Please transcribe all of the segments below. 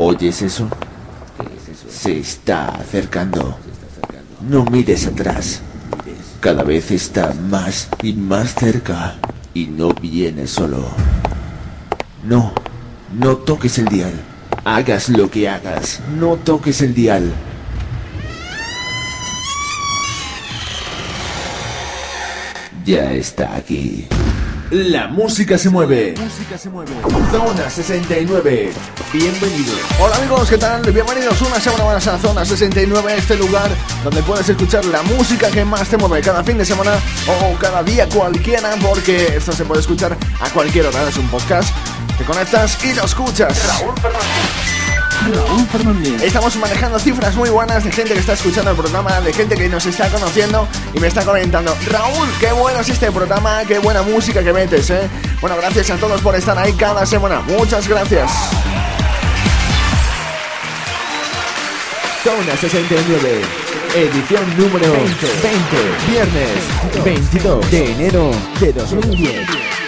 ¿Oyes eso? Se está acercando. No mires atrás. Cada vez está más y más cerca. Y no viene solo. No toques el dial. Hagas lo que hagas, no toques el dial. Ya está aquí. La música se mueve. Zona 69. Bienvenido. Hola amigos, ¿qué tal? Bienvenidos una semana más a Zona 69, este lugar donde puedes escuchar la música que más te mueve cada fin de semana o cada día cualquiera, porque esto se puede escuchar a cualquier hora. Es un podcast. Te conectas y lo escuchas. Raúl Fernández. Estamos manejando cifras muy buenas de gente que está escuchando el programa, de gente que nos está conociendo y me está comentando: Raúl, qué bueno es este programa, qué buena música que metes, ¿eh? Bueno, gracias a todos por estar ahí cada semana. Muchas gracias. Zona 69. Edición número 20. Viernes 22 de enero de 2010.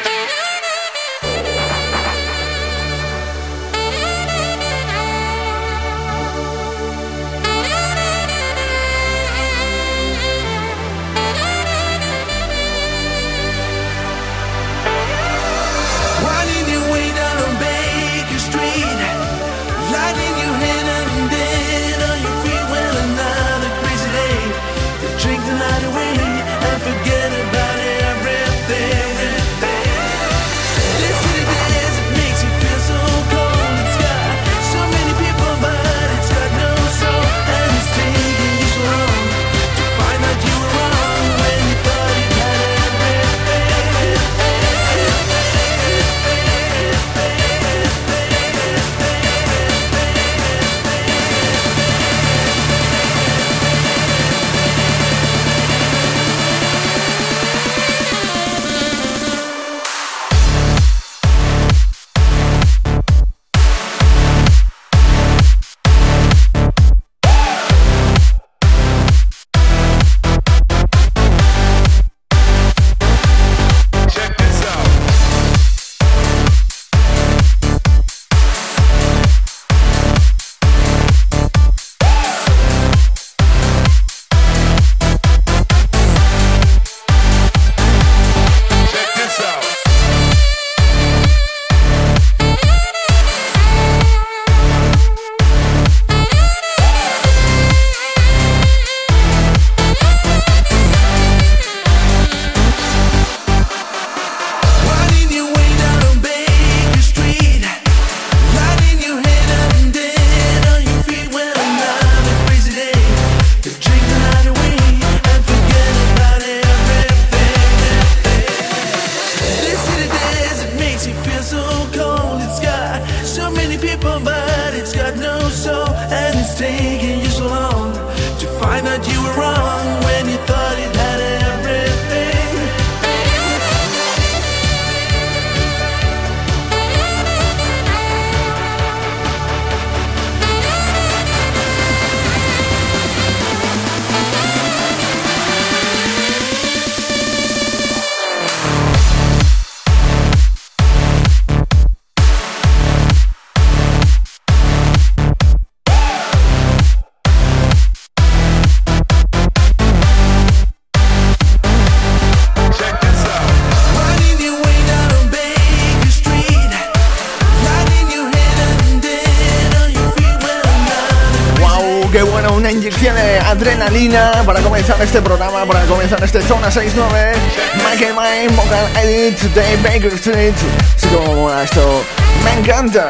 Adrenalina para comenzar este programa, para comenzar este Zona 69. Michael Mine, Vocal Edit de Baker Street. Así como esto, me encanta.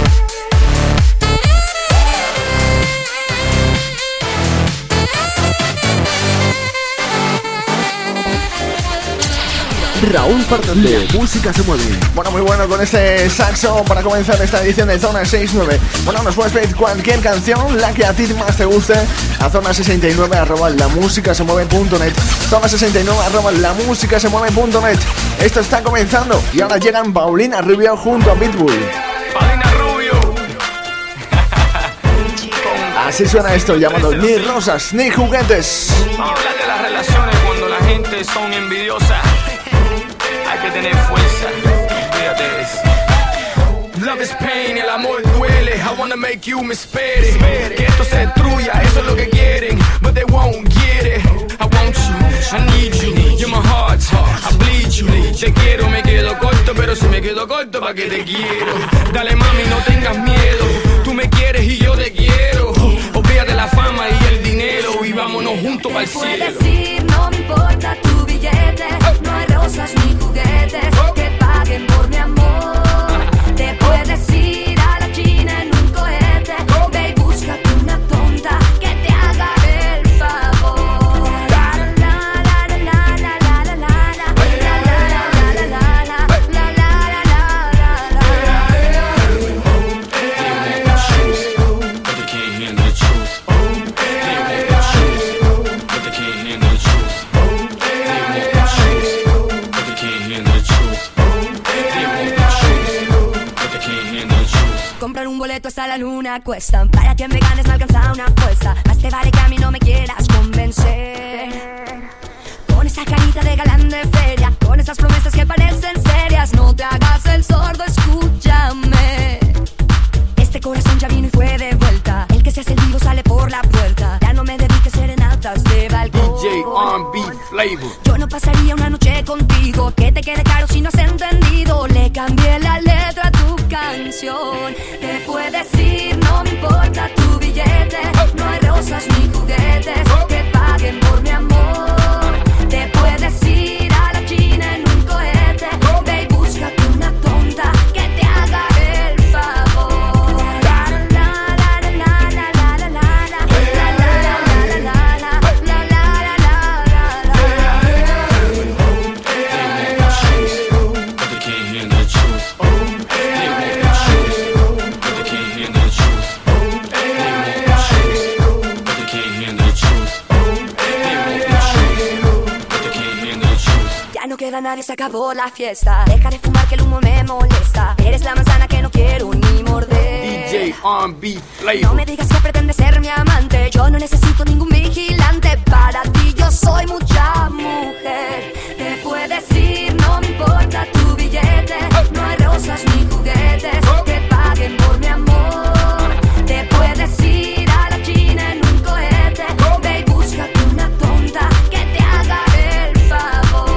Raúl Fernández, música se mueve. Bueno, muy bueno con este saxo para comenzar esta edición de Zona 69. Bueno, nos puedes pedir cualquier canción, la que a ti más te guste, a zona69@lamusicasemueve.net. zona69@lamusicasemueve.net. Esto está comenzando y ahora llegan Paulina Rubio junto a Pitbull. Paulina Rubio. Así suena esto, llamado Ni rosas ni juguetes. Vamos a hablar de las relaciones cuando la gente son envidiosas. Hay que tener fuerza. Fíjate eso. Love is pain, el amor duele. I wanna make you me espere. Que esto se destruya, eso es lo que quieren. But they won't get it. I want you, I need you. You're my heart, I bleed you. Te quiero, me quedo corto, pero si me quedo corto, ¿pa' qué te quiero? Dale mami, no tengas miedo. Tú me quieres y yo te quiero. Olvídate la fama y el dinero y vámonos juntos pa'l cielo. Puedes ir, no me importa tu billete. No hay rosas ni juguetes que paguen por mi amor. Te puedes ir a la China en un cohete. Ve y búscate una tonta que te haga el favor. Comprar un boleto hasta la luna cuesta. Para que me ganes no alcanza una apuesta. Más te vale que a mí no me quieras convencer. Con esa carita de galán de feria, con esas promesas que parecen serias. No te hagas el sordo, escúchame. Este corazón ya vino y fue de vuelta. El que se hace el vivo sale por la puerta. Ya no me dediques serenatas de balcón. DJ R&B Flavor. Yo no pasaría una noche contigo. Que te quede caro si no has entendido. Le cambié la letra a tu canción. Te puedes ir, no me importa tu billete. No hay rosas ni juguetes que paguen por mi amor. Te puedes ir a la China en un cohete. Ve y búscate una tonta que te haga el favor. No queda nadie, se acabó la fiesta. Deja de fumar que el humo me molesta. Eres la manzana que no quiero ni morder. DJ R&B Flavor. No me digas que pretendes ser mi amante. Yo no necesito ningún vigilante. Para ti yo soy mucha mujer. Te puedes ir, no me importa tu billete. No hay rosas ni juguetes que paguen por mi amor. Te puedes ir a la China en un cohete. Ve y búscate una tonta que te haga el favor.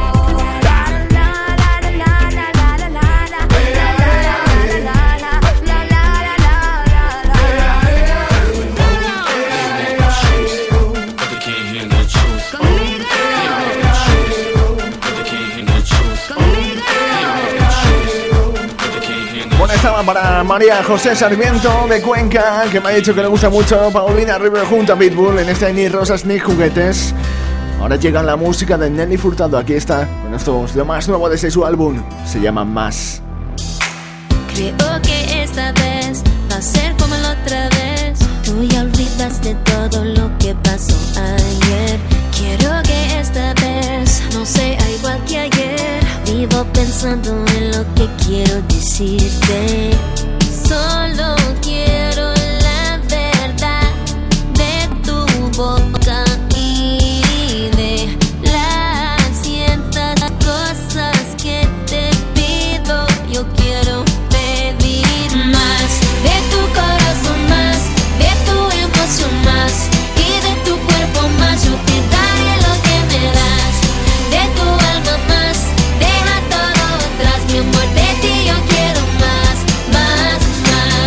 Bueno, estaba para María José Sarmiento de Cuenca, que me ha dicho que le gusta mucho Paulina Rubio junto a Pitbull en este Ni Rosas Ni Juguetes. Ahora llega la música de Nelly Furtado. Aquí está, con esto es lo más nuevo de su álbum. Se llama Más. Creo que esta vez va a ser como la otra vez. Tú ya olvidaste todo lo que pasó ayer. Quiero que esta vez no sea igual que ayer. Vivo pensando en lo que quiero decirte. Solo quiero la verdad de tu boca y de las cientos cosas que te pido. Yo quiero pedir más de tu corazón, más de tu emoción, más y de tu cuerpo, más. Yo te daré lo que me das, de tu alma más. Deja todo atrás, mi amor, de ti yo quiero más, más, más.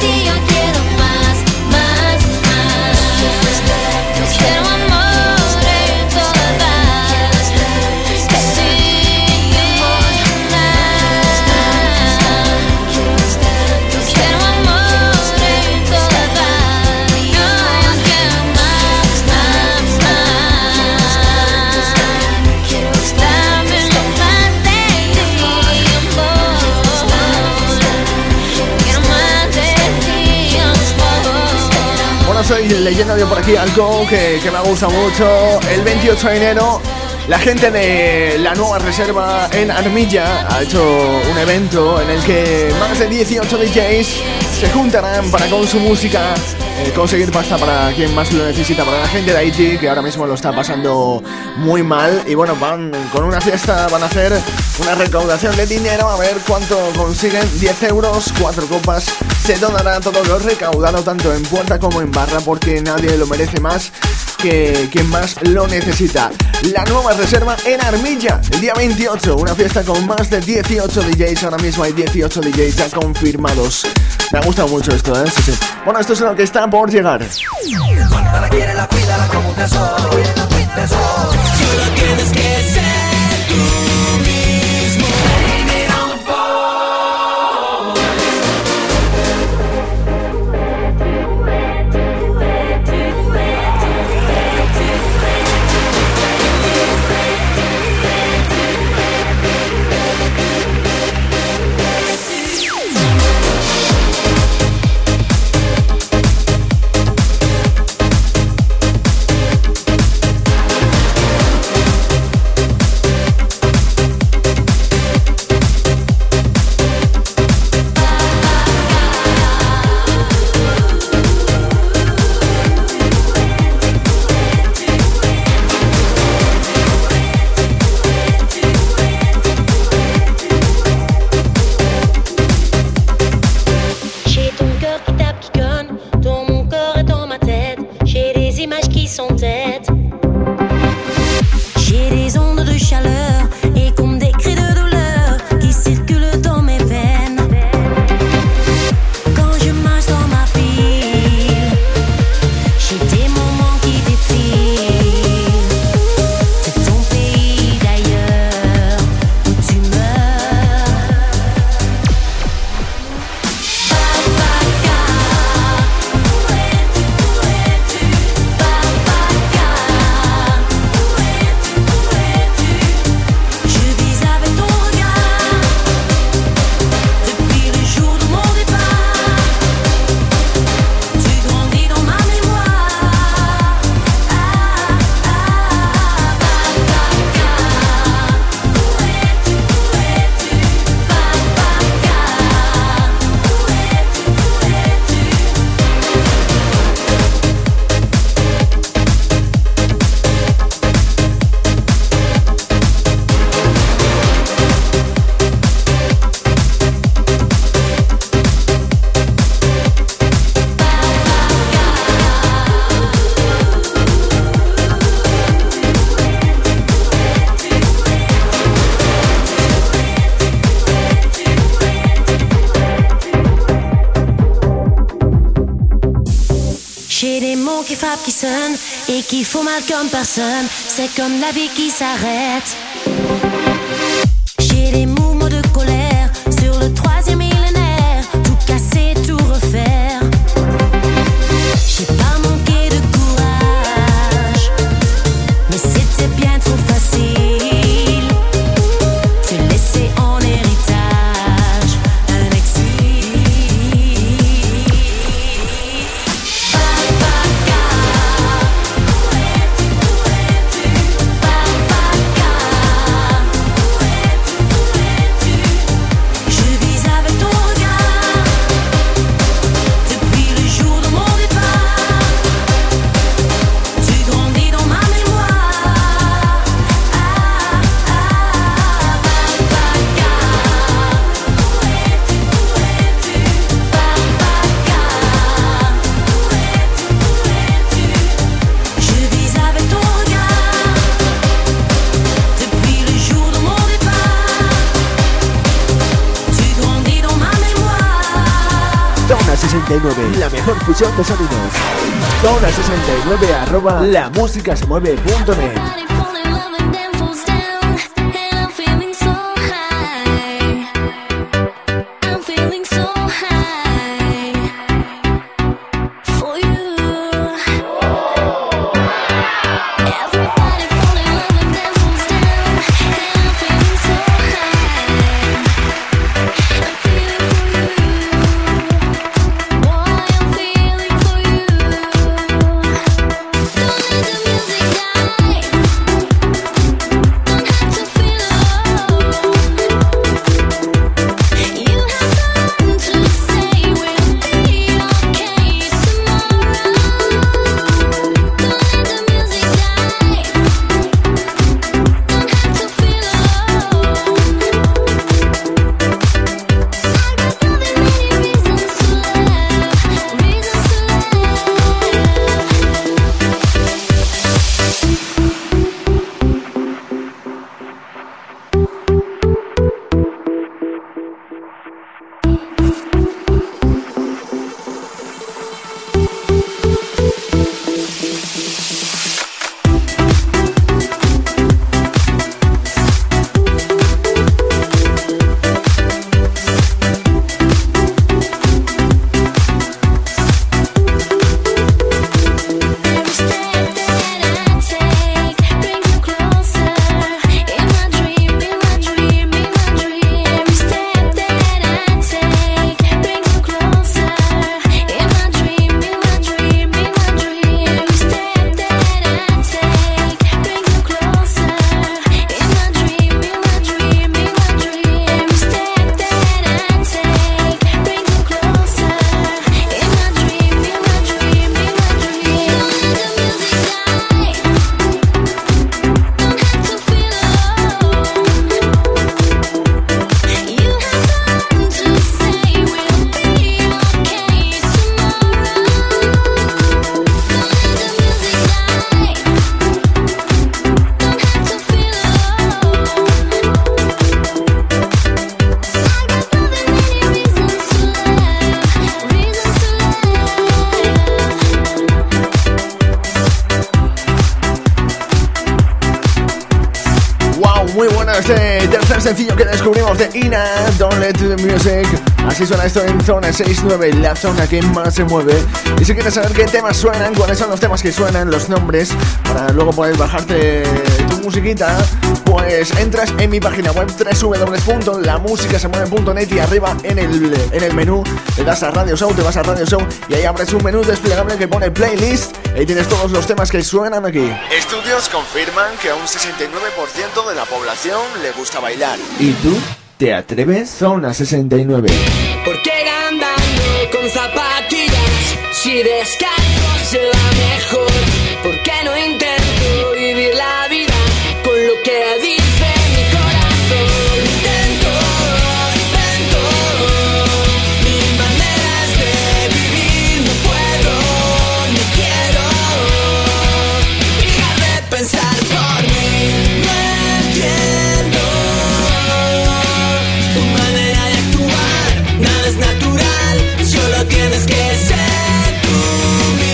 ti yo quiero más, más, más. Quiero amor en toda paz. Que sí, quiero amor en toda paz. Yo quiero más, más, más. Dame lo más de ti, amor. Quiero más de ti, amor. Bueno, soy leyendo yo por aquí algo que me gusta mucho. El 28 de enero, la gente de La Nueva Reserva en Armilla ha hecho un evento en el que más de 18 DJs se juntarán para con su música conseguir pasta para quien más lo necesita, para la gente de Haití que ahora mismo lo está pasando muy mal. Y bueno, van con una fiesta, van a hacer una recaudación de dinero, a ver cuánto consiguen. 10 euros, 4 copas. Se donará todo lo recaudado tanto en puerta como en barra, porque nadie lo merece más que quien más lo necesita. La Nueva Reserva en Armilla, el día 28, una fiesta con más de 18 DJs. Ahora mismo hay 18 DJs ya confirmados. Me ha gustado mucho esto, ¿eh? Sí, sí. Bueno, esto es lo que está por llegar. Cuando la quiere, la cuida como un tesoro. Solo tienes que ser tú mismo. Blame it on the boy. Qui frappe, qui sonne et qui font mal comme personne. C'est comme la vie qui s'arrête. J'ai des mouvements de colère sur le 3e millénaire. Tout casser, tout refaire. J'ai pas manqué de courage, mais c'était bien trop facile. Te laisser en héritage un exil. Papa, où es-tu, où es-tu? Papa, 69, la mejor fusión de sonidos. Zona 69 @lamusicasemueve.net. Este tercer sencillo que descubrimos de Ina, Don't Let the Music. Así suena esto en Zona 69, la zona que más se mueve. Y si quieres saber qué temas suenan, cuáles son los temas que suenan, los nombres, para luego poder bajarte tu musiquita, pues entras en mi página web www.lamusicasemueve.net y arriba en el menú le das a Radio Show, te vas a Radio Show y ahí abres un menú desplegable que pone Playlist. Ahí tienes todos los temas que suenan aquí. Estudios confirman que a un 69% de la población le gusta bailar. ¿Y tú? ¿Te atreves? Zona 69. ¿Por qué andando con zapatillas? Si descalzo se va mejor. ¿Por qué no intento vivir la vida con lo que dice mi corazón? Intento, mil maneras de vivir. No puedo, no quiero dejar de pensar por mí. No entiendo tu manera de actuar. Nada es natural, solo tienes que ser tú mismo.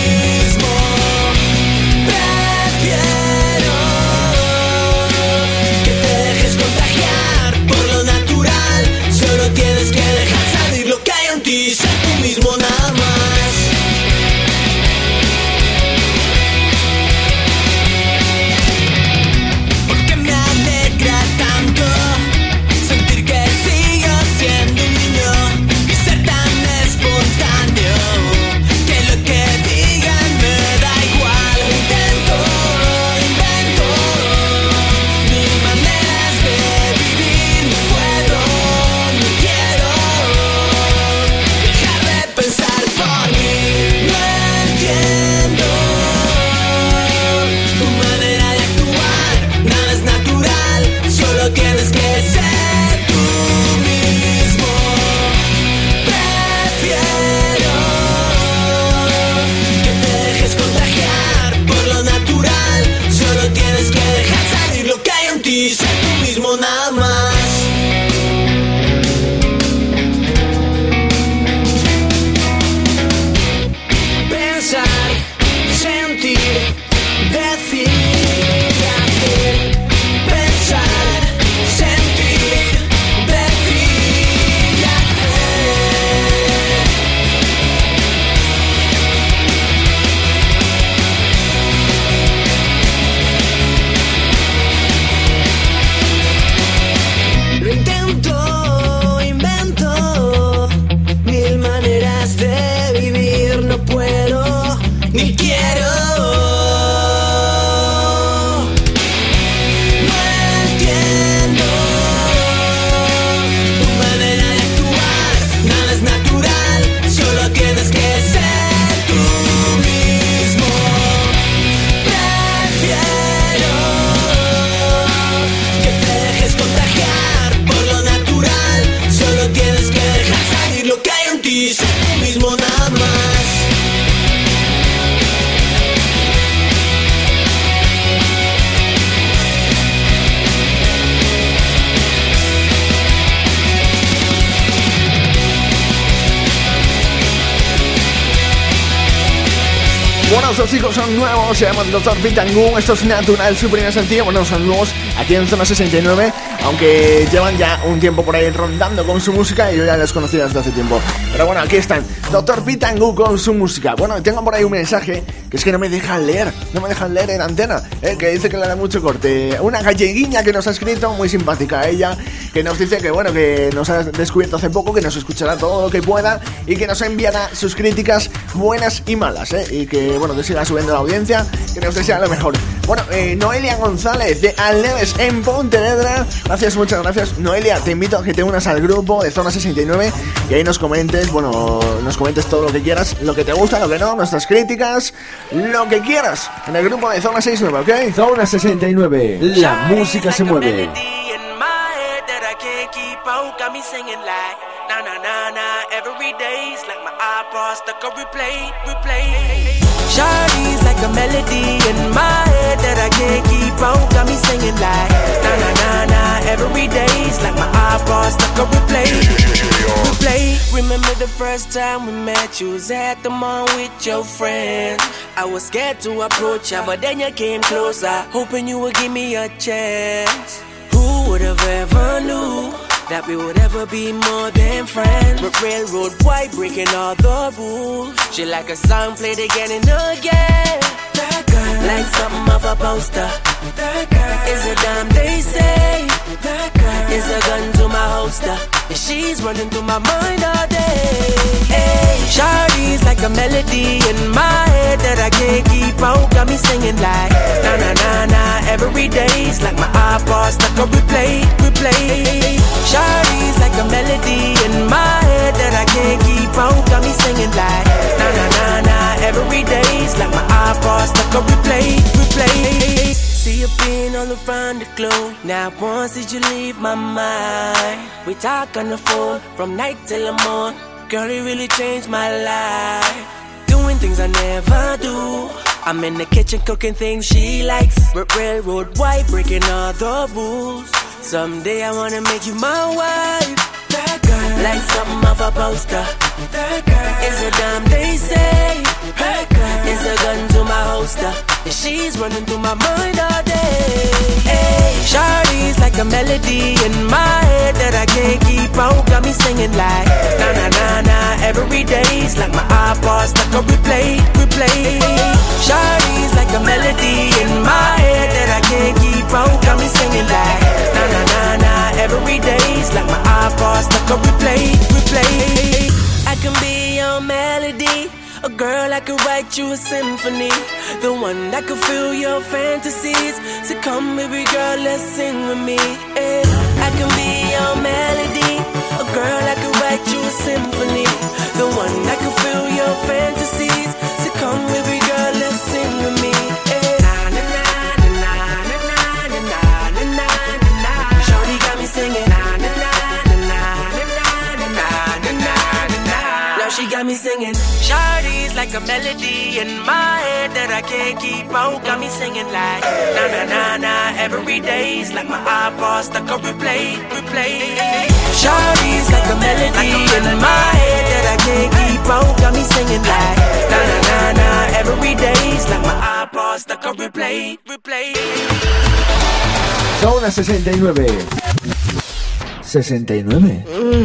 Bueno, estos chicos son nuevos, se llaman Dr. Pitangu, esto es Natural, su primer sencillo. Bueno, son nuevos aquí en Zona 69, aunque llevan ya un tiempo por ahí rondando con su música y yo ya les conocía desde hace tiempo. Pero bueno, aquí están, Dr. Pitangu con su música. Bueno, tengo por ahí un mensaje que es que no me dejan leer en antena, que dice que le da mucho corte. Una galleguiña que nos ha escrito, muy simpática ella, que nos dice que bueno, que nos ha descubierto hace poco, que nos escuchará todo lo que pueda y que nos enviará sus críticas buenas y malas, y que bueno, que siga subiendo la audiencia, que nos desea lo mejor. Bueno, Noelia González de Aleves en Pontevedra, gracias, muchas gracias. Noelia, te invito a que te unas al grupo de Zona 69 y ahí nos comentes, bueno, nos comentes todo lo que quieras, lo que te gusta, lo que no, nuestras críticas, lo que quieras, en el grupo de Zona 69, ¿ok? Zona 69, la música se mueve. Shawty's like a melody in my head that I can't keep out. Got me singing like na na na na. Every day's like my iPod stuck on replay. Replay. Remember the first time we met? You was at the mall with your friends. I was scared to approach ya, but then you came closer, hoping you would give me a chance. Who would have ever knew that we would ever be more than friends? But railroad white, breaking all the rules. She like a song played again and again. That girl, like something off a poster. That girl is a dime, they say. That girl is a gun to my holster, and she's running through my mind all day. Hey, Shawty's like a melody in my head that I can't keep out. Got me singing like na na na na. Every day's like my iPod stuck on replay, replay. Shawty's like a melody in my head that I can't keep out. Got me singing like na na na na. Every day's like my iPod stuck on replay, replay. See you being all around the globe. Now once did you leave my mind? We talk on the phone from night till the morning. Girl, it really changed my life. Doing things I never do. I'm in the kitchen cooking things she likes. Railroad white, breaking all the rules. Someday I wanna make you my wife. That girl, like something off a poster. That girl is a dime, they say. That girl is a gun to my holster, and she's running through my mind all day. Hey, Shawty's like a melody in my head that I can't keep out. Got me singing like na na na na. Every day's like my iPod stuck on replay, replay. Shawty's like a melody in my head that I can't keep out. Got me singing like na na na na. Every day's like my iPod stuck on replay, replay. I can be your melody, a girl I could write you a symphony, the one that could fill your fantasies. So come baby girl, let's sing with me. Yeah. I can be your melody, a girl I could write you a symphony, the one that could fill your fantasies. So come baby girl, let's sing with me. Yeah. Na na na na na na na na na na na. Shawty got me singing na na na na na na na na na. Now she got me singing. Shawty's like a melody in my head that I can't keep out. Got me singing like na na na na. Every day's like my iPod stuck on replay, replay. Shawty's like a melody in my head that I can't keep out. Got me singing like na na na na. Every day's like my iPod stuck on replay, replay. Zona 69. 69.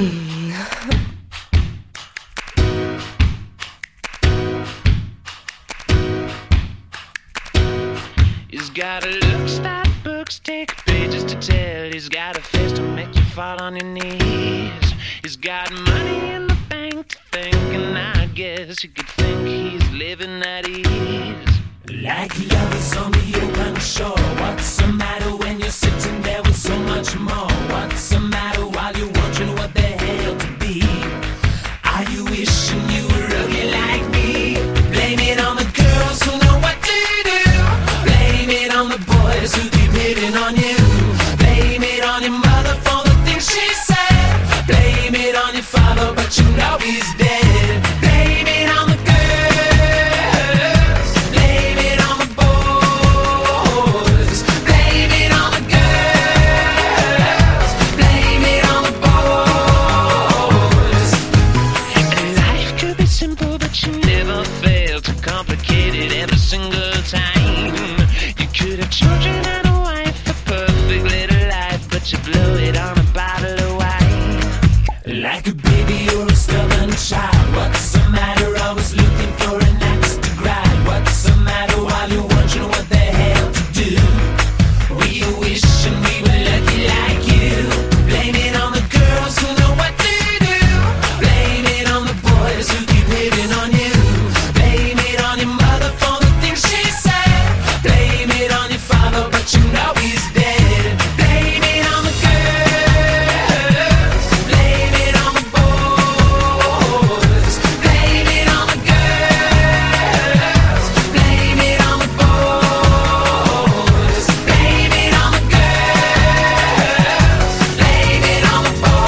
He's got a looks that books take pages to tell. He's got a face to make you fall on your knees. He's got money in the bank to think, and I guess you could think he's living at ease. Like the others on the open shore. What's the matter when you're sitting there with so much more? What's the matter while you're wondering what the hell to be? Are you wishing you were ugly like me? Blame it on the girls who know what to do. Blame it on the boys who keep hitting on you. Blame it on your mother for the things she said. Blame it on your father, but you know he's dead. Blame it on the girls. Blame it on the boys. Blame it on the girls. Blame it on the boys. And life could be simple, but you never fail too complicated every single time. You could have children and a wife, a perfect little life, but you blew it on a bottle of wine. Like a baby or a stubborn child, what's the matter? Always looking for an axe to grind. What's the matter while you're wondering what the hell to do? We wish and we were lucky like you. Blame it on the girls who know what to do. Blame it on the boys who keep hitting on you. Blame it on your mother for the things she said. Blame it on your father, but you know he's dead. Blame it on the girls. Blame it on the boys. Blame it on the girls. Blame it on the boys. Blame it on the girls. Blame it on the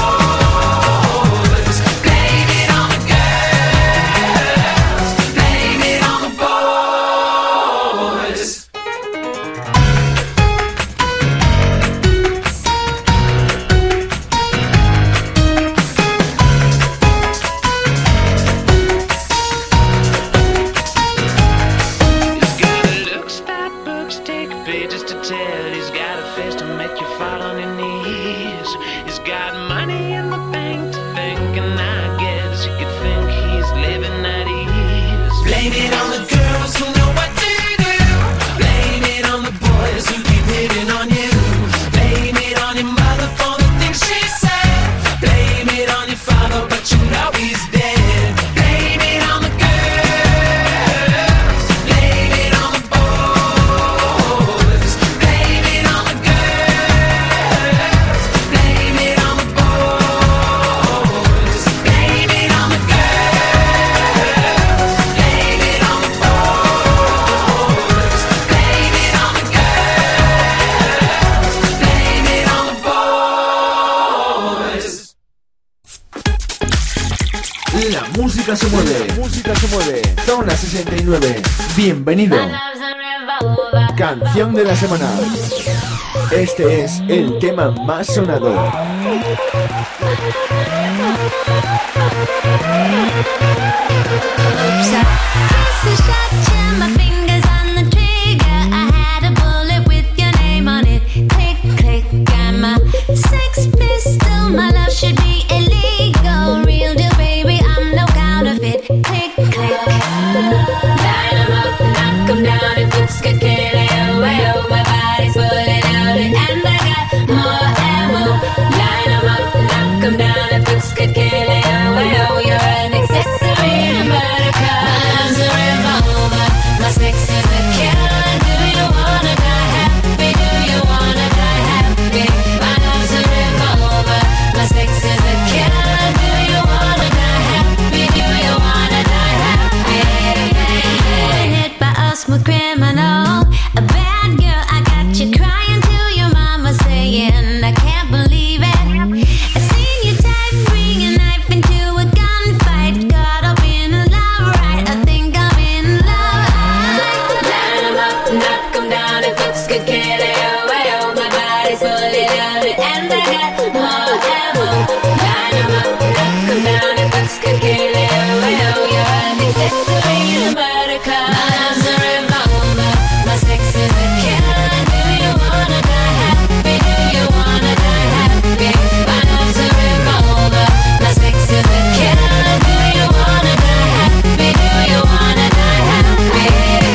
boys. Blame it on the girls. Blame it on the boys. He's got a look, stop books, take pages to tell. He's got a face to make you fall on your knees. He's got money in the bank to think, and I guess you could think he's living at ease. Blame it on the girls who know what to do. Blame it on the boys who keep hitting on you. Blame it on your mother for the things she said. Blame it on your father, but you know he's dead. Blame it on the girls. Blame it on the boys. Blame it on the girls. Blame it on the boys. Blame it on the girls. Blame it on the boys. Blame it on the girls. Blame it on the boys. La música se mueve. Música se mueve. Zona 69. Bienvenido. Canción de la semana. Este es el tema más sonado. My fingers on the trigger. I had a bullet with your name on it. Click, click, got my sex pistol. My love should be illegal. Real deal, baby, I'm no counterfeit. Click, click. Line 'em up, knock 'em down. If looks could kill it, oh, well, my body's fully loaded. And I got more ammo. Line 'em up, knock 'em down. If looks could kill it, oh, well, you're an accessory to murder. Cause a revolver, my sex is a killer. Do you wanna die happy? Do you wanna die happy? My love's a revolver, my sex is a killer. Do you wanna die happy? Do you wanna die happy? Hit by a smooth criminal, a bad girl. I got you crying to your mama saying, I can't believe it. I seen you type, bring a knife into a gunfight. Caught up in a love right. I think I'm in love. Line 'em up, knock 'em down. If looks could kill it, oh, well, my body's fully loaded. And I got more ammo. Line 'em up, knock 'em down. If looks could kill it, oh, well, you're an accessory to murder. Cause a revolver, my sex is a killer. Do you wanna die happy? Do you wanna die happy? My love's a revolver, my sex is a killer. Do you wanna die happy? Do you wanna die happy?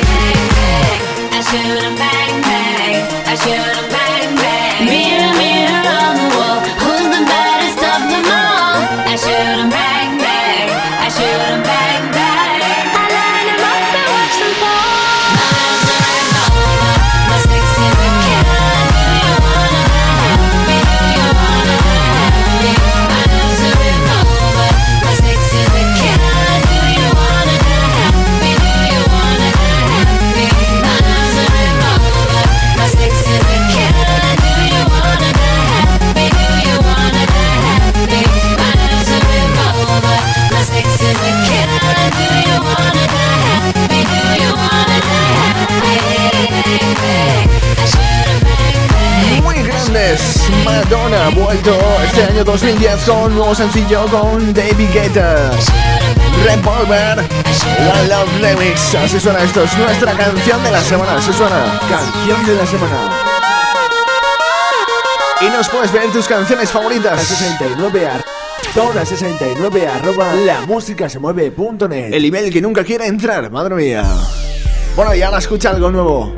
I shoot 'em bang bang, I shoot 'em bang bang. Mirror, mirror on the wall, who's the baddest of them all? I shoot 'em bang bang, I shoot 'em bang bang. I line 'em up and watch them fall. My love's a revolver, my sex is a killer. Do you wanna die happy? Do you wanna die happy? My love's a revolver, my sex is a killer. Do you wanna die happy? Do you wanna die happy? My love's a revolver, my sex is a killer. Do you wanna die happy? Do you wanna die happy? My love's a revolver, my sex is a killer. Do you wanna die happy? Do you wanna die happy? I shoot 'em bang bang. Muy grandes. Madonna ha vuelto este año 2010 con un nuevo sencillo con David Guetta. Revolver, One Love Remix. Así suena esto, es nuestra canción de la semana. Así suena, canción de la semana. Y nos puedes ver tus canciones favoritas. 69 Zona 69 @lamusicasemueve.net. El email que nunca quiere entrar, madre mía. Bueno, y ahora escucha algo nuevo.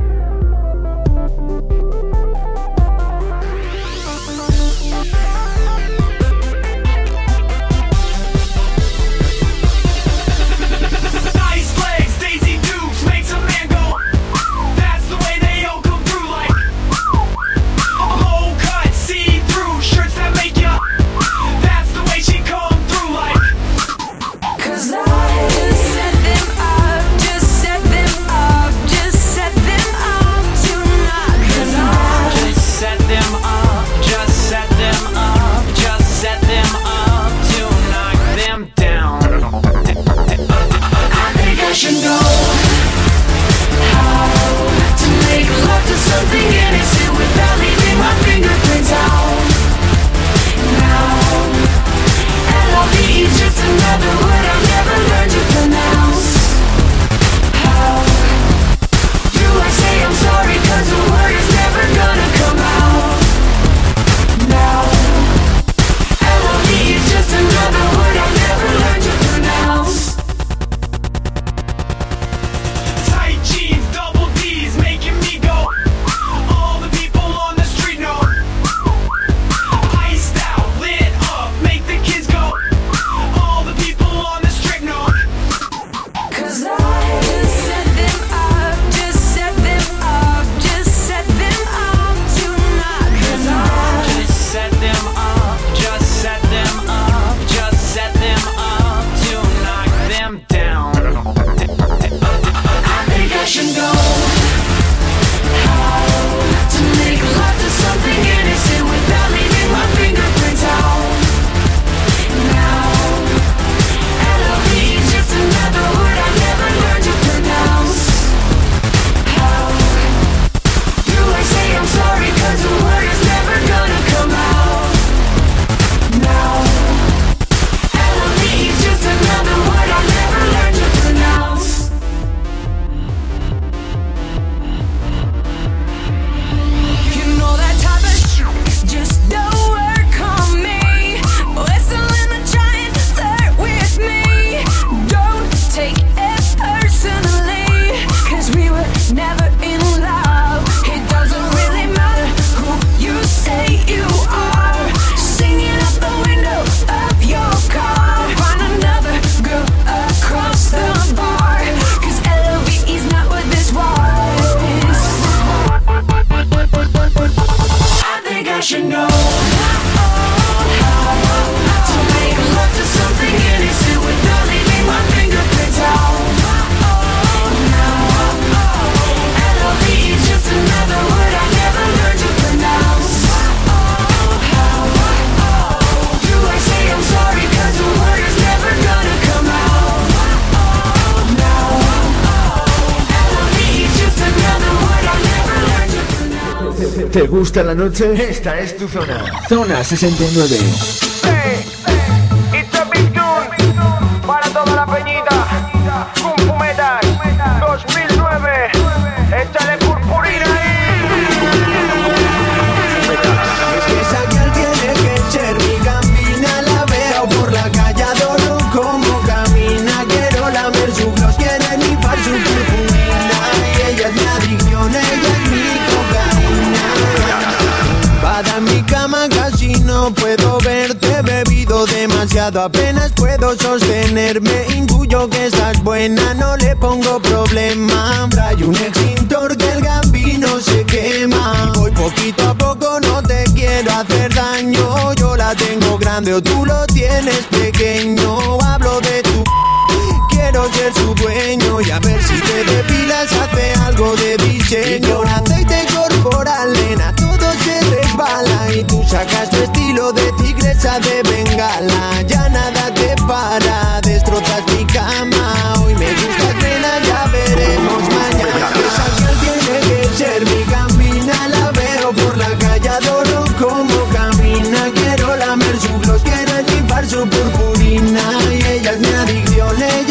¿Te gusta la noche? Esta es tu zona. Zona 69. It's a big tune para toda la peñita. Kung Fu Metal 2009. Échale purpurina ahí. Es que esa girl tiene que ser mi gambina. La veo por la calle, adoro como camina. Quiero lamer su gloss, quiere nifar su purpurina. Y ella es mi adicción, ella es mi cocaína. Para mi cama casi no puedo verte. He bebido demasiado, apenas puedo sostenerme. Intuyo que estás buena, no le pongo problema. Trae un extintor que el gambino se quema. Voy poquito a poco, no te quiero hacer daño. Yo la tengo grande o tú lo tienes pequeño. Hablo de tu... Quiero ser su dueño y a ver si te depilas, hace algo de diseño. Con aceite corporal, nena, todo se resbala. Y tú sacas tu estilo de tigresa de Bengala. Ya nada te para, destrozas mi cama. Hoy me gustas, nena, ya veremos mañana. Esa girl tiene que ser mi gambina. La veo por la calle, adoro como camina. Quiero lamer su gloss, quiero chifar su purpurina. Y ella es mi adicción,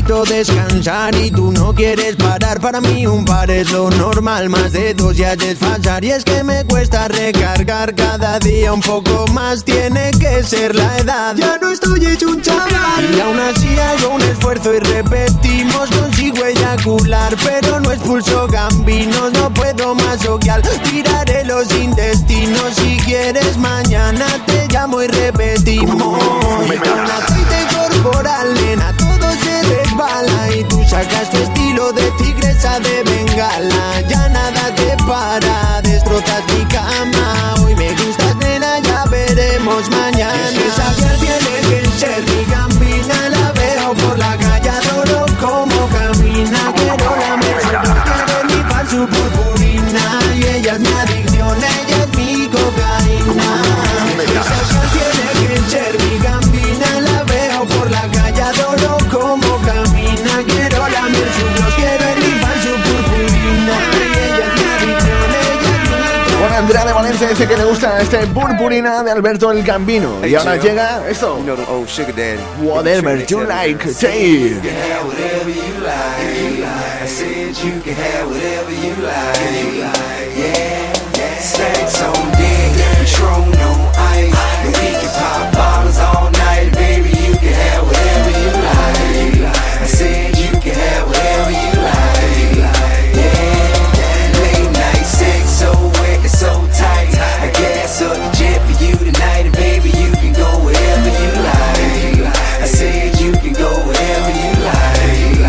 necesito descansar y tú no quieres parar. Para mí un par es lo normal, más de dos ya es desfasar. Y es que me cuesta recargar cada día un poco más, tiene que ser la edad. Ya no estoy hecho un chaval y aún así hago un esfuerzo y repetimos. Consigo eyacular pero no expulso gambinos, no puedo masoquear, tiraré los intestinos. Si quieres mañana te llamo y repetimos. Con aceite corporal, nena, todo se resbala y tú sacas tu estilo de tigresa de Bengala. Ya nada te para, destrozas mi cama. Hoy me gustas, nena, ya veremos mañana. Es que esa piel tiene que ser mi gambina. La veo por la calle, adoro cómo camina. Quiero lamer su piel, quiero nifar su purpurina. Y ella es mi adicción, ella es mi cocaína. Esa piel tiene que ser mi gambina. La veo por la calle, adoro cómo camina. Quiero lamer su piel, quiero nifar su purpurina. Y ella es mi adicción, ella es mi cocaína. Bueno, Andrea de Valencia dice que le gusta este Purpurina de Alberto el Gambino. Y ahora llega esto. Whatever you like, say. Stacks on deck, Patron on ice, and we can pop bottles all night, baby. You can have whatever you like. I said you can have whatever you like. Yeah, late night sex, so wet and so tight. I gas up the jet for you tonight, and baby you can go wherever you like. I said you can go wherever you like.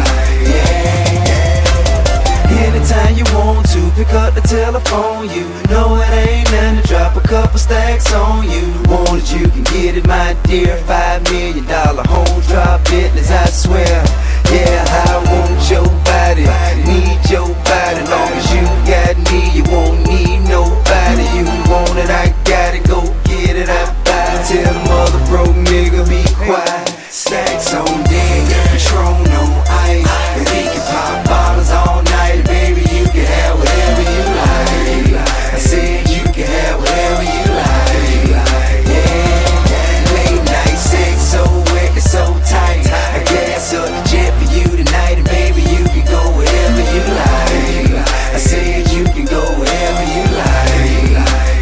Yeah, anytime you want to, pick up the telephone. You know it ain't nothing to drop a couple stacks on you. Want it, you can get it, my dear. $5 million home drop business, I swear. Yeah, I want your body, need your body. Long as you got me, you won't need nobody. You want it, I got it, go get it, I buy it. Tell the mother broke nigga be quiet. Stacks on deck, Patron on ice, and we can pop bottles all night, baby. You can have whatever you like. I said you can have whatever you like. Yeah, late night sex, so wet and so tight. I gas up the jet for you tonight, and baby you can go wherever you like. I said you can go wherever you like.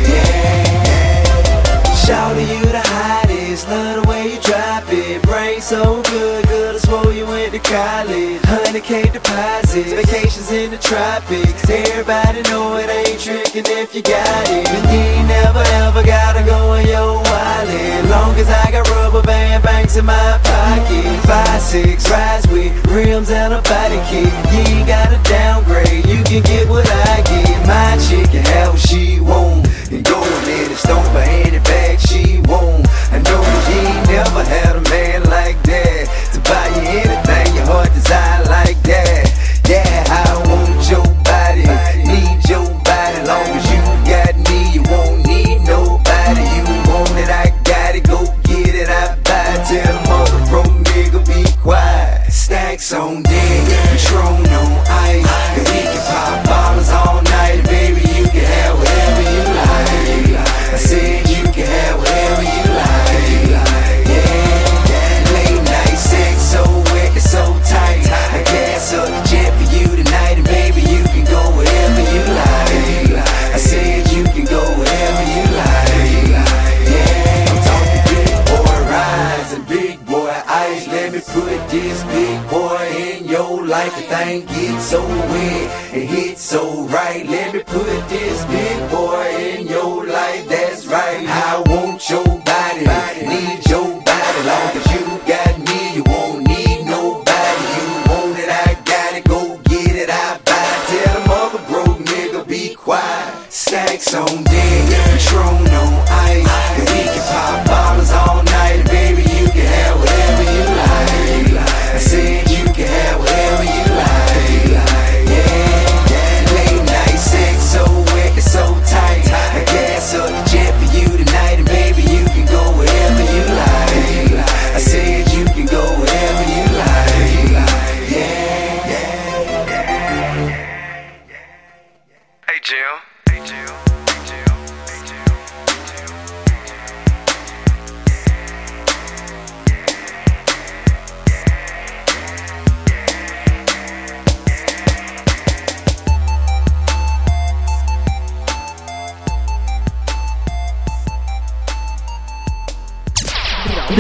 Yeah, shout to you the hottest, love the way you drop it. Brain so good, good I swore you went to college. 100K deposits, vacations in the tropics. Everybody know it ain't tricking if you got it. And you ain't never ever gotta go in your wallet. Long as I got rubber band banks in my pocket. 5'6", rides with rims and a body kick. You ain't gotta downgrade, you can get what I get. My chick can have what she want, and go and let it stomp her any bag she want. I know you ain't never had a man like that to buy you anything your heart desire like that. Yeah, I want your body, need your body. Long as you got me, you won't need nobody. You want it, I got it, go get it, I buy it. Tell the mother broke nigga be quiet. Stacks on deck, Patron on ice, and we can pop bottles all night, baby. You can have whatever you like. I said you can have whatever you like. Yeah, late night sex, so wet and so tight. I gas up the jet for you tonight, and baby you can go wherever you like. I said you can go wherever you like. Yeah, I'm talking big boy rides and big boy ice. Let me put this big boy in your life. The thing gets so wet and hits so right. Let me put this big boy in your life. That's right. I want your body, need your body. Long as you got me, you won't need nobody. You want it, I got it, go get it, I buy it. Tell the mother broke nigga be quiet. Stacks on deck, Patron on ice, and we can pop bottles all night, baby. You can have whatever you like. I said you can have whatever you like. Yeah, late night sex, so wet and so tight.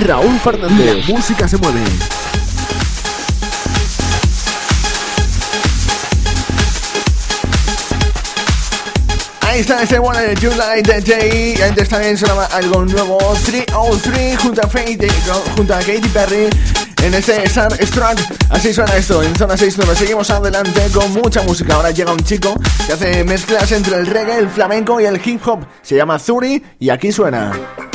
Raúl Fernández. Música se mueve. Ahí está este One de You Like the Day. Antes también sonaba algo nuevo, 303 junto a Katy Perry en este Starstruck. Así suena esto en Zona 69. Seguimos adelante con mucha música. Ahora llega un chico que hace mezclas entre el reggae, el flamenco y el hip hop. Se llama Zuri y aquí suena.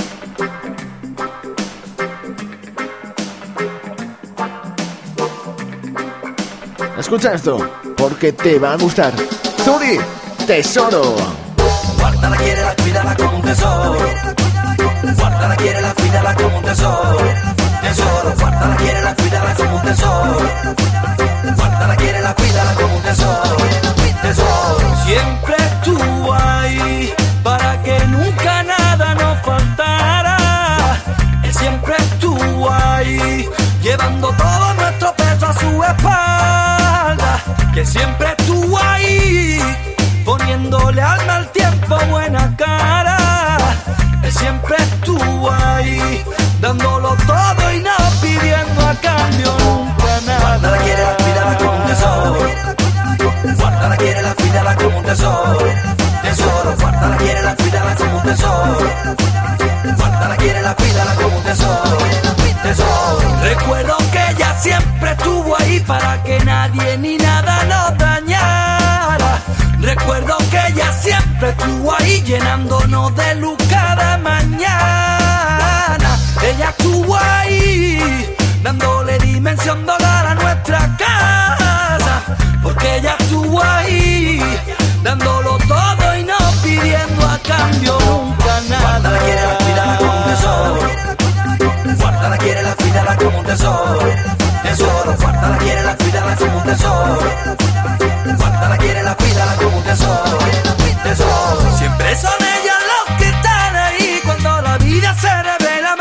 Escucha esto, porque te va a gustar. Zuri, Tesoro. Guárdala, quiérela, cuídala como un tesoro. Guárdala, quiérela, cuídala como un tesoro. Tesoro, guárdala, quiérela, cuídala como un tesoro. Guárdala, quiérela, cuídala como un tesoro. Tesoro. Siempre estuvo ahí para que nunca nada nos faltara. Él siempre estuvo ahí llevando todo nuestro peso a su espalda. Que siempre estuvo ahí poniéndole alma al tiempo, buena cara. Él siempre estuvo ahí dándolo todo y no pidiendo a cambio nunca nada. Guárdala, quiérela, cuídala como un tesoro. Guárdala, quiérela, cuídala como un tesoro. Tesoro, guárdala, quiérela, cuídala como un tesoro. Guárdala, quiérela, cuídala como un tesoro. Tesoro. Recuerdo que ella siempre estuvo ahí para que nadie ni nada nos dañara. Recuerdo que ella siempre estuvo ahí llenándonos de luz cada mañana. Ella estuvo ahí dándole dimensión de hogar a nuestra casa. Porque ella estuvo ahí dándolo todo y no pidiendo a cambio nunca nada. Guárdala, quiérela, cuídala como un tesoro. Guárdala, quiérela, cuídala como un tesoro. Tesoro, guárdala, quiérela, cuídala como un tesoro. Guárdala, quiérela, cuídala como un tesoro. Tesoro. Siempre son ellas los que están ahí cuando la vida se revela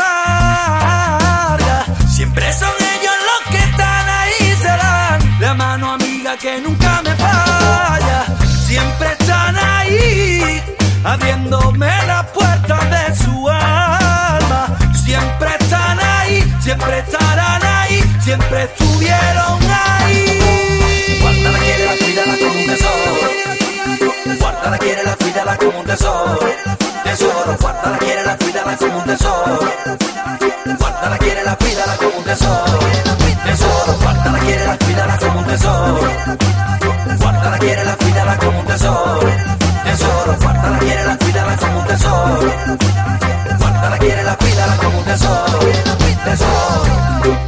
amarga. Siempre son ellos los que están ahí, serán la mano amiga que nunca me falla. Siempre están ahí abriéndome las puertas de su alma. Siempre están ahí, siempre estarán ahí, siempre estuvieron ahí. Guárdala, quiérela, cuídala como un tesoro. Guárdala, quiérela, cuídala como un tesoro. Tesoro, guárdala, quiérela, cuídala como un tesoro. Guárdala, quiérela, cuídala como un tesoro. Tesoro, guárdala, quiérela, cuídala como un tesoro. Guárdala, quiérela, cuídala como un tesoro. Tesoro, guárdala, quiérela, cuídala como un tesoro. Guárdala, quiérela, cuídala como un tesoro. Tesoro.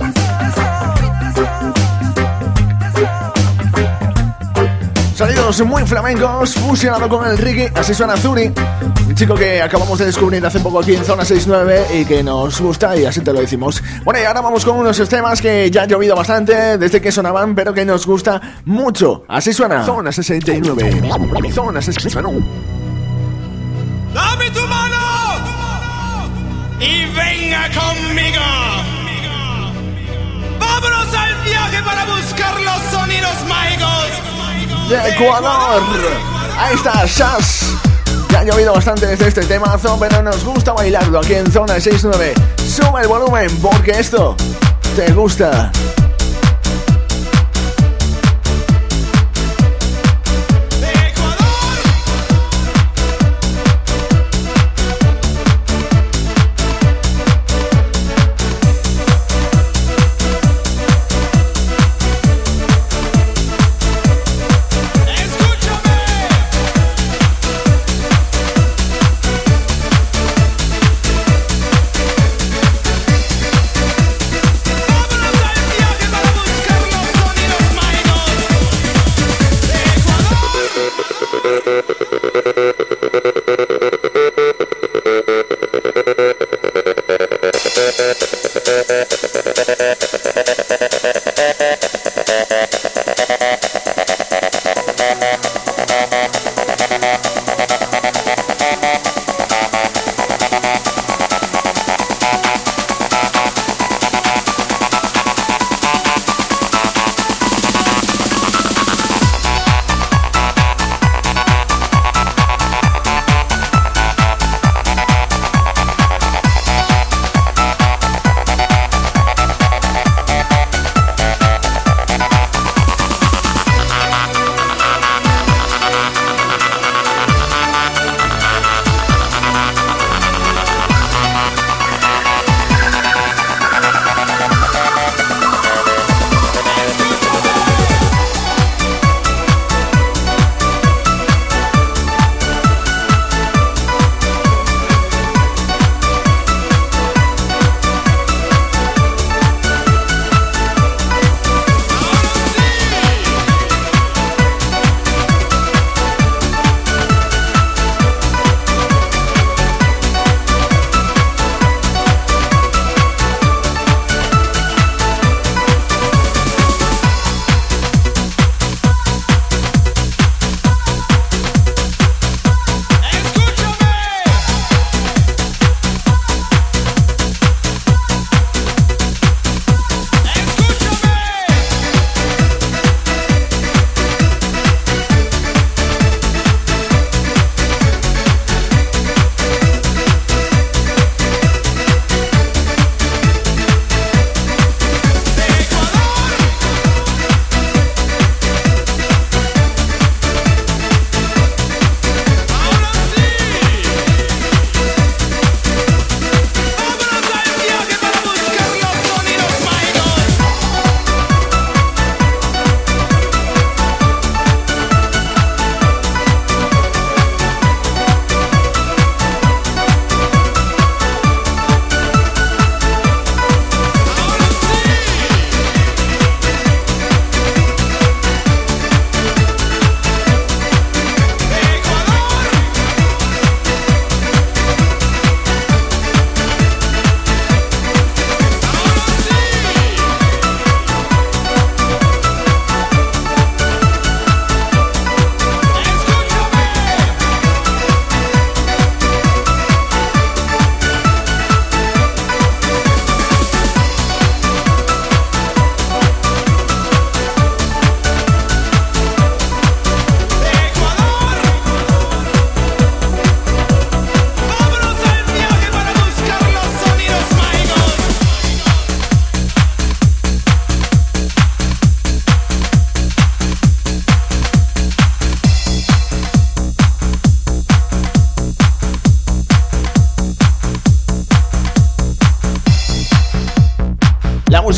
Sonidos muy flamencos, fusionado con el reggae, así suena Zuri. Un chico que acabamos de descubrir hace poco aquí en Zona 69 y que nos gusta y así te lo decimos. Bueno, y ahora vamos con unos temas que ya ha llovido bastante desde que sonaban, pero que nos gusta mucho. Así suena Zona 69. Zona 69. ¡Dame tu mano! Y venga conmigo. Vámonos al viaje para buscar los sonidos mágicos de Ecuador. Ahí está Shaz. Ya ha llovido bastante desde este temazo, pero nos gusta bailarlo aquí en Zona 69. Sube el volumen porque esto te gusta.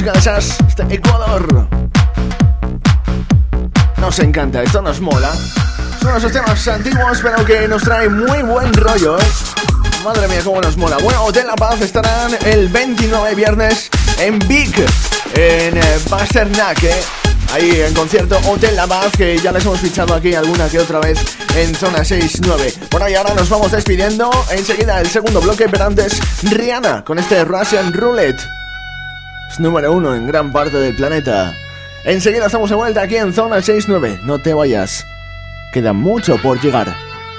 música de esas, Ecuador. Nos encanta, esto nos mola. Son unos temas antiguos, pero que nos trae muy buen rollo, ¿eh? Madre mía, cómo nos mola. Bueno, Hotel La Paz estarán el 29 viernes en Big, en Pasternak, ¿eh? Ahí en concierto Hotel La Paz, que ya les hemos fichado aquí alguna que otra vez en Zona 69. Bueno, y ahora nos vamos despidiendo. Enseguida el segundo bloque, pero antes Rihanna con este Russian Roulette. Es número 1 en gran parte del planeta. Enseguida estamos de vuelta aquí en Zona 69. No te vayas. Queda mucho por llegar.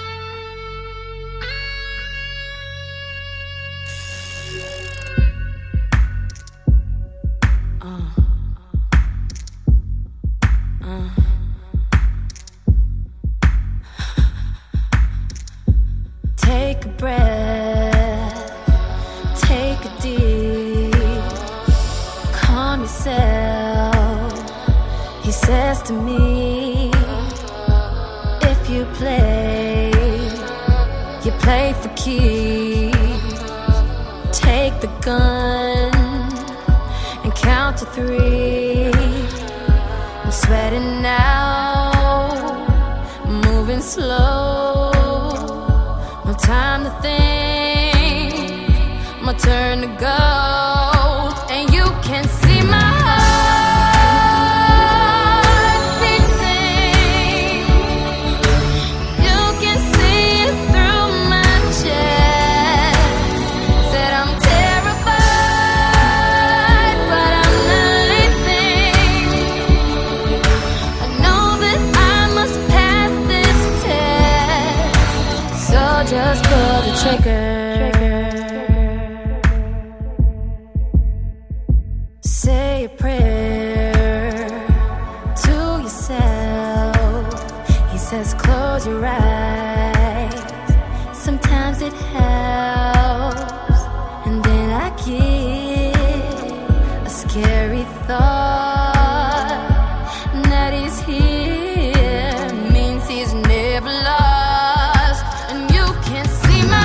Take a breath, take a deep, calm yourself. He says to me, if you play for keeps. Take the gun and count to 3. I'm sweating now, moving slow. No time to think, my turn to go. And you can see my heart beating. You can see it through my chest. Said I'm terrified, but I'm not leaving. I know that I must pass this test. So just pull the trigger. Say a prayer to yourself. He says close your eyes. Sometimes it helps. And then I get a scary thought that he's here means he's never lost. And you can see my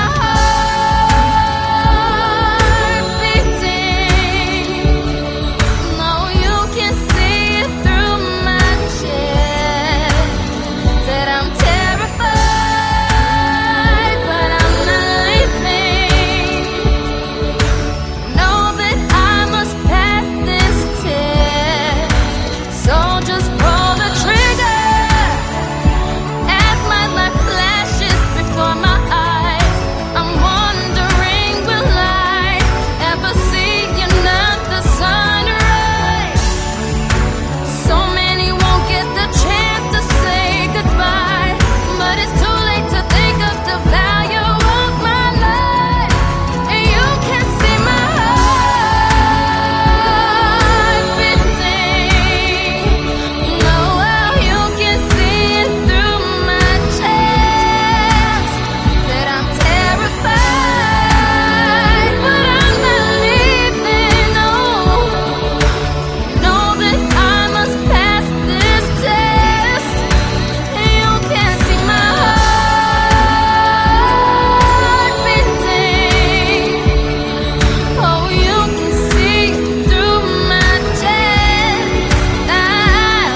heart beating. No, you can see it through my chest. That I'm terrified, but I'm not leaving. Know that I must pass this test. So just pull the trigger. As my life flashes before my eyes, I'm wondering, will I ever see another sunrise? So many won't get the chance to say goodbye, but it's too late to think of the value of my life. And you can see my heart beating. No, you can see it through my chest. That I'm terrified, but I'm not leaving. No, know that I must pass this test. And you can see my heart beating. Oh, you can see through my chest. I'm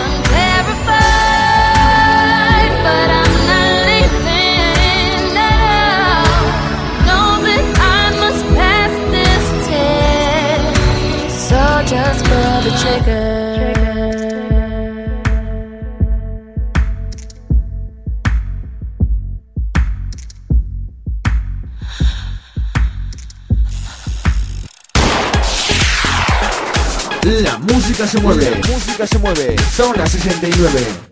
terrified, but I'm not leaving. No, know that I must pass this test. So just pull the trigger. La música se mueve. Zona 69.